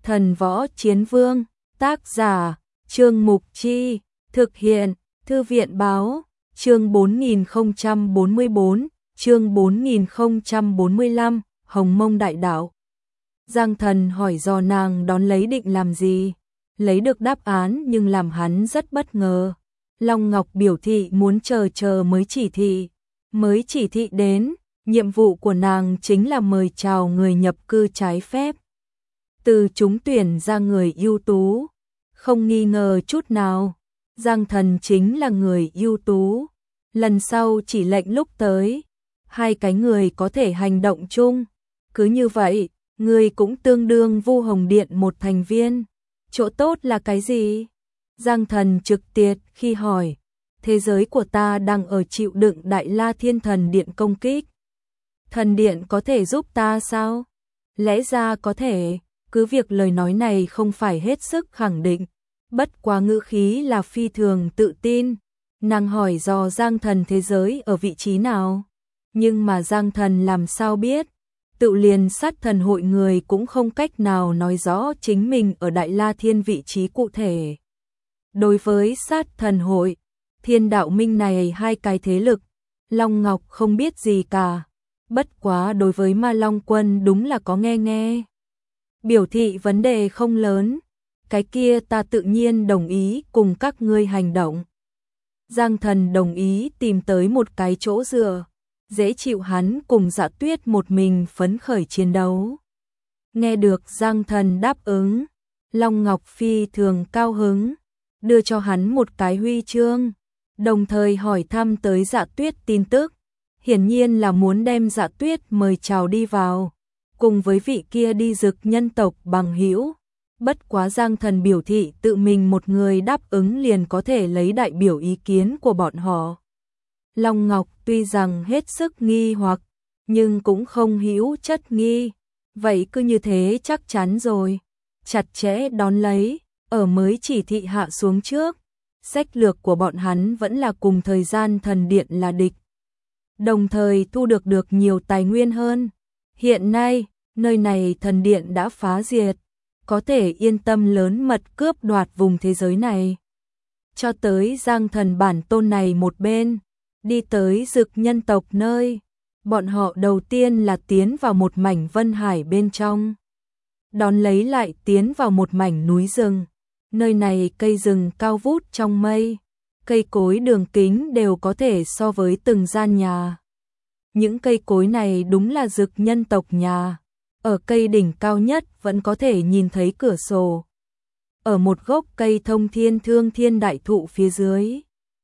Thần Võ Chiến Vương, tác giả, Trương Mục Chi, thực hiện, Thư viện báo, chương 4044, chương 4045, Hồng Mông Đại Đạo. Giang Thần hỏi do nàng đón lấy định làm gì, lấy được đáp án nhưng làm hắn rất bất ngờ. Long Ngọc biểu thị muốn chờ mới chỉ thị đến, nhiệm vụ của nàng chính là mời chào người nhập cư trái phép. Từ chúng tuyển ra người ưu tú, không nghi ngờ chút nào, Giang Thần chính là người ưu tú. Lần sau chỉ lệnh lúc tới, hai cái người có thể hành động chung, cứ như vậy, người cũng tương đương Vu Hồng Điện một thành viên. Chỗ tốt là cái gì? Giang Thần trực tiệt khi hỏi, thế giới của ta đang ở chịu đựng Đại La Thiên Thần Điện công kích. Thần Điện có thể giúp ta sao? Lẽ ra có thể, cứ việc lời nói này không phải hết sức khẳng định, bất quá ngữ khí là phi thường tự tin. Nàng hỏi do Giang Thần thế giới ở vị trí nào, nhưng mà Giang Thần làm sao biết, tự liền sát thần hội người cũng không cách nào nói rõ chính mình ở Đại La Thiên vị trí cụ thể. Đối với sát thần hội, Thiên Đạo Minh này hai cái thế lực, Long Ngọc không biết gì cả, bất quá đối với Ma Long Quân đúng là có nghe. Biểu thị vấn đề không lớn, cái kia ta tự nhiên đồng ý cùng các ngươi hành động. Giang Thần đồng ý tìm tới một cái chỗ dựa, dễ chịu hắn cùng Dạ Tuyết một mình phấn khởi chiến đấu. Nghe được Giang Thần đáp ứng, Long Ngọc phi thường cao hứng, đưa cho hắn một cái huy chương, đồng thời hỏi thăm tới Dạ Tuyết tin tức, hiển nhiên là muốn đem Dạ Tuyết mời chào đi vào, cùng với vị kia đi Dực nhân tộc bằng hữu. Bất quá Giang Thần biểu thị tự mình một người đáp ứng liền có thể lấy đại biểu ý kiến của bọn họ. Long Ngọc tuy rằng hết sức nghi hoặc, nhưng cũng không hữu chất nghi. Vậy cứ như thế chắc chắn rồi. Chặt chẽ đón lấy, ở mới chỉ thị hạ xuống trước. Sách lược của bọn hắn vẫn là cùng thời gian thần điện là địch. Đồng thời thu được nhiều tài nguyên hơn. Hiện nay, nơi này thần điện đã phá diệt, có thể yên tâm lớn mật cướp đoạt vùng thế giới này. Cho tới Giang Thần bản tôn này một bên, đi tới Dực nhân tộc nơi, bọn họ đầu tiên là tiến vào một mảnh vân hải bên trong. Đón lấy lại tiến vào một mảnh núi rừng, nơi này cây rừng cao vút trong mây, cây cối đường kính đều có thể so với từng gian nhà. Những cây cối này đúng là Dực nhân tộc nhà. Ở cây đỉnh cao nhất vẫn có thể nhìn thấy cửa sổ. Ở một gốc cây thông thiên thương thiên đại thụ phía dưới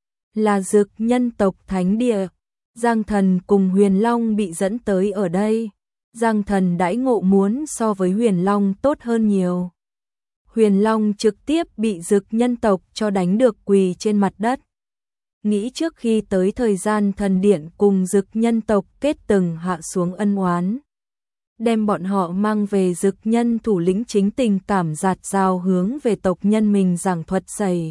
là Dực nhân tộc thánh địa. Giang Thần cùng Huyền Long bị dẫn tới ở đây. Giang Thần đãi ngộ muốn so với Huyền Long tốt hơn nhiều. Huyền Long trực tiếp bị Dực nhân tộc cho đánh được quỳ trên mặt đất. Nghĩ trước khi tới thời gian thần điện cùng Dực nhân tộc kết từng hạ xuống ân oán, đem bọn họ mang về Dực nhân thủ lĩnh chính tình cảm giạt rào hướng về tộc nhân mình giảng thuật xảy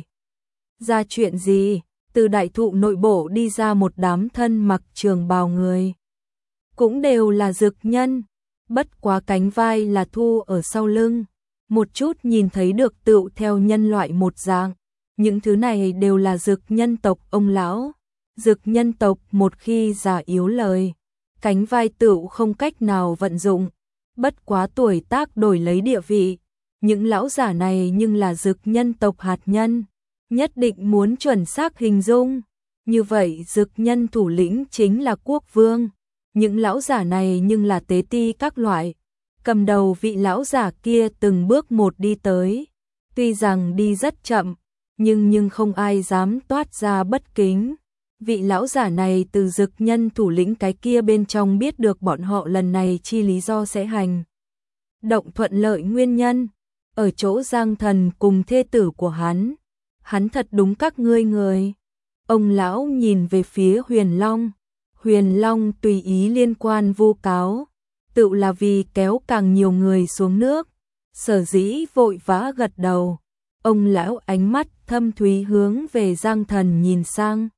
ra chuyện gì. Từ đại thụ nội bộ đi ra một đám thân mặc trường bào người, cũng đều là Dực nhân, bất quá cánh vai là thu ở sau lưng, một chút nhìn thấy được tựu theo nhân loại một dạng. Những thứ này đều là Dực nhân tộc ông lão. Dực nhân tộc một khi già yếu lời, cánh vai tựu không cách nào vận dụng, bất quá tuổi tác đổi lấy địa vị. Những lão giả này nhưng là Dực nhân tộc hạt nhân, nhất định muốn chuẩn xác hình dung. Như vậy Dực nhân thủ lĩnh chính là quốc vương, những lão giả này nhưng là tế ti các loại. Cầm đầu vị lão giả kia từng bước một đi tới, tuy rằng đi rất chậm, nhưng không ai dám toát ra bất kính. Vị lão giả này từ Dực nhân thủ lĩnh cái kia bên trong biết được bọn họ lần này chi lý do sẽ hành động thuận lợi nguyên nhân, ở chỗ Giang Thần cùng thê tử của hắn thật đúng các ngươi người. Ông lão nhìn về phía Huyền Long, Huyền Long tùy ý liên quan vu cáo, tự là vì kéo càng nhiều người xuống nước, sở dĩ vội vã gật đầu. Ông lão ánh mắt thâm thúy hướng về Giang Thần nhìn sang.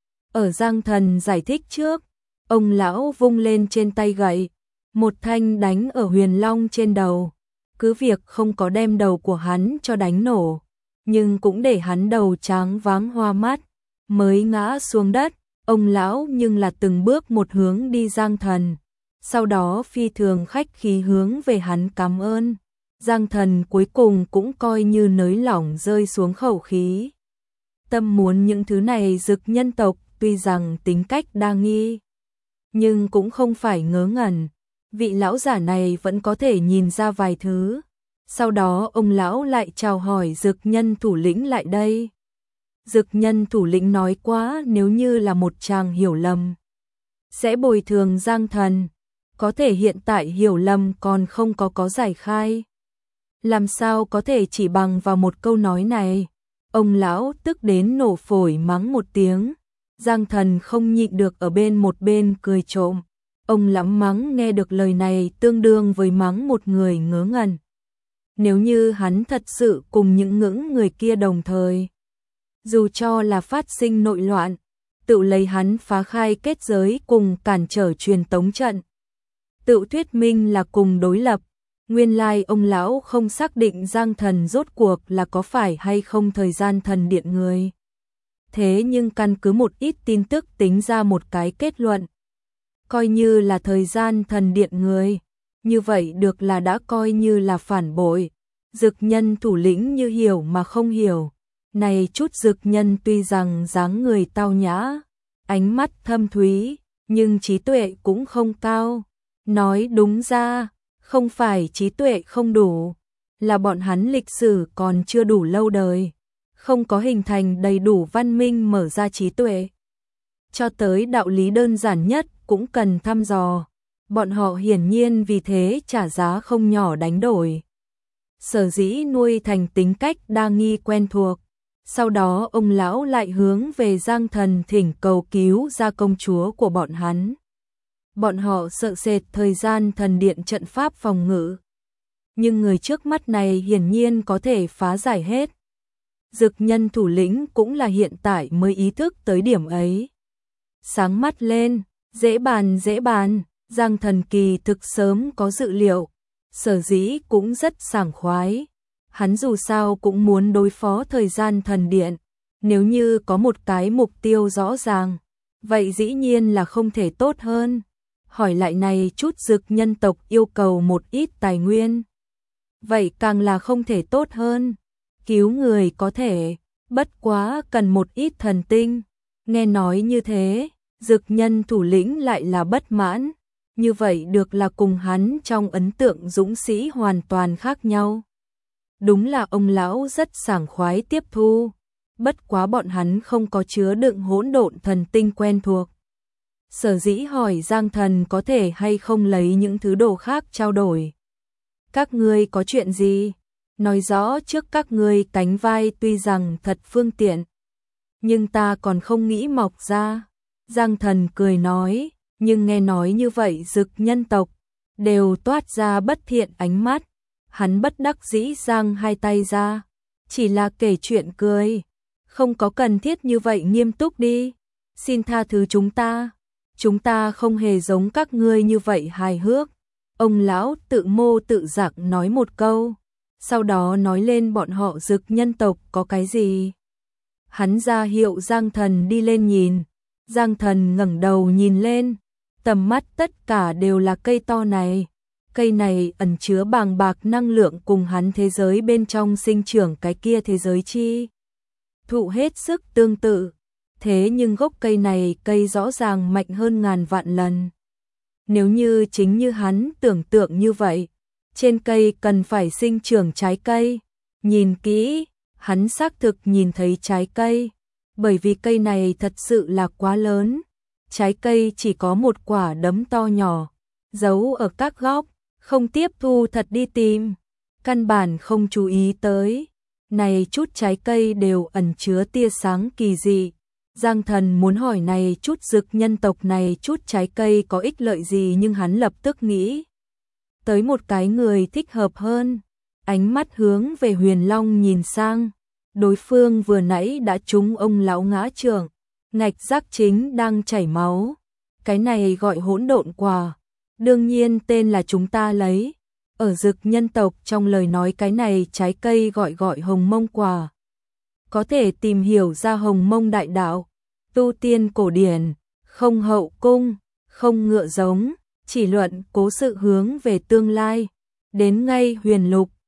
Ở Giang Thần giải thích trước, ông lão vung lên trên tay gậy, một thanh đánh ở Huyền Long trên đầu. cứ việc không có đem đầu của hắn cho đánh nổ, nhưng cũng để hắn đầu tráng váng hoa mắt, mới ngã xuống đất. Ông lão nhưng là từng bước một hướng đi Giang Thần, sau đó phi thường khách khí hướng về hắn cảm ơn. Giang Thần cuối cùng cũng coi như nới lỏng rơi xuống khẩu khí. Tâm muốn những thứ này Dực nhân tộc tuy rằng tính cách đa nghi, nhưng cũng không phải ngớ ngẩn. Vị lão giả này vẫn có thể nhìn ra vài thứ. Sau đó ông lão lại chào hỏi Dực nhân thủ lĩnh lại đây. Dực nhân thủ lĩnh nói quá, nếu như là một chàng hiểu lầm, sẽ bồi thường Giang Thần. Có thể hiện tại hiểu lầm còn không có giải khai. Làm sao có thể chỉ bằng vào một câu nói này. Ông lão tức đến nổ phổi mắng một tiếng. Giang Thần không nhịn được ở một bên cười trộm. Ông lắm mắng nghe được lời này tương đương với mắng một người ngớ ngẩn. Nếu như hắn thật sự cùng những ngưỡng người kia đồng thời, dù cho là phát sinh nội loạn, tự lấy hắn phá khai kết giới cùng cản trở truyền tống trận, tự thuyết minh là cùng đối lập. Nguyên lai ông lão không xác định Giang Thần rốt cuộc là có phải hay không thời gian thần điện người. Thế nhưng căn cứ một ít tin tức tính ra một cái kết luận. Coi như là thời gian thần điện người, như vậy được là đã coi như là phản bội. Dực nhân thủ lĩnh như hiểu mà không hiểu. Này chút dực nhân tuy rằng dáng người tao nhã, ánh mắt thâm thúy, nhưng trí tuệ cũng không cao. Nói đúng ra, không phải trí tuệ không đủ, là bọn hắn lịch sử còn chưa đủ lâu đời, không có hình thành đầy đủ văn minh mở ra trí tuệ. Cho tới đạo lý đơn giản nhất cũng cần thăm dò, bọn họ hiển nhiên vì thế trả giá không nhỏ đánh đổi. Sở dĩ nuôi thành tính cách đa nghi quen thuộc. Sau đó ông lão lại hướng về Giang Thần thỉnh cầu cứu ra công chúa của bọn hắn. Bọn họ sợ sệt thời gian thần điện trận pháp phòng ngự. Nhưng người trước mắt này hiển nhiên có thể phá giải hết. Dực nhân thủ lĩnh cũng là hiện tại mới ý thức tới điểm ấy. Sáng mắt lên, dễ bàn, Giang Thần kỳ thực sớm có dự liệu, sở dĩ cũng rất sảng khoái. Hắn dù sao cũng muốn đối phó thời gian thần điện, nếu như có một cái mục tiêu rõ ràng, vậy dĩ nhiên là không thể tốt hơn. Hỏi lại này chút dực nhân tộc yêu cầu một ít tài nguyên, vậy càng là không thể tốt hơn. Cứu người có thể, bất quá cần một ít thần tinh. Nghe nói như thế, dực nhân thủ lĩnh lại là bất mãn. Như vậy được là cùng hắn trong ấn tượng dũng sĩ hoàn toàn khác nhau. Đúng là ông lão rất sảng khoái tiếp thu, bất quá bọn hắn không có chứa đựng hỗn độn thần tinh quen thuộc. Sở dĩ hỏi Giang Thần có thể hay không lấy những thứ đồ khác trao đổi. Các ngươi có chuyện gì? Nói rõ trước các ngươi cánh vai tuy rằng thật phương tiện, nhưng ta còn không nghĩ mọc ra. Giang Thần cười nói, nhưng nghe nói như vậy dực nhân tộc đều toát ra bất thiện ánh mắt. Hắn bất đắc dĩ giang hai tay ra, chỉ là kể chuyện cười, không có cần thiết như vậy nghiêm túc đi. Xin tha thứ chúng ta không hề giống các ngươi như vậy hài hước. Ông lão tự mô tự giảng nói một câu, sau đó nói lên bọn họ dực nhân tộc có cái gì. Hắn ra hiệu Giang Thần đi lên nhìn. Giang Thần ngẩng đầu nhìn lên, tầm mắt tất cả đều là cây to này. Cây này ẩn chứa bàng bạc năng lượng cùng hắn thế giới bên trong sinh trưởng cái kia thế giới chi thụ hết sức tương tự. Thế nhưng gốc cây này cây rõ ràng mạnh hơn ngàn vạn lần. Nếu như chính như hắn tưởng tượng như vậy, trên cây cần phải sinh trưởng trái cây. Nhìn kỹ, hắn xác thực nhìn thấy trái cây, bởi vì cây này thật sự là quá lớn. Trái cây chỉ có một quả đấm to nhỏ, giấu ở các góc, không tiếp thu thật đi tìm, căn bản không chú ý tới. Này chút trái cây đều ẩn chứa tia sáng kỳ dị. Giang Thần muốn hỏi này chút dực nhân tộc này chút trái cây có ích lợi gì, nhưng hắn lập tức nghĩ tới một cái người thích hợp hơn. Ánh mắt hướng về Huyền Long nhìn sang, đối phương vừa nãy đã trúng ông lão ngã chưởng, ngạch giác chính đang chảy máu. Cái này gọi hỗn độn quả, đương nhiên tên là chúng ta lấy. ở Dực nhân tộc trong lời nói cái này trái cây gọi hồng mông quả. Có thể tìm hiểu ra hồng mông đại đạo, tu tiên cổ điển, không hậu cung, không ngựa giống, chỉ luận cố sự hướng về tương lai. Đến ngay huyền lục,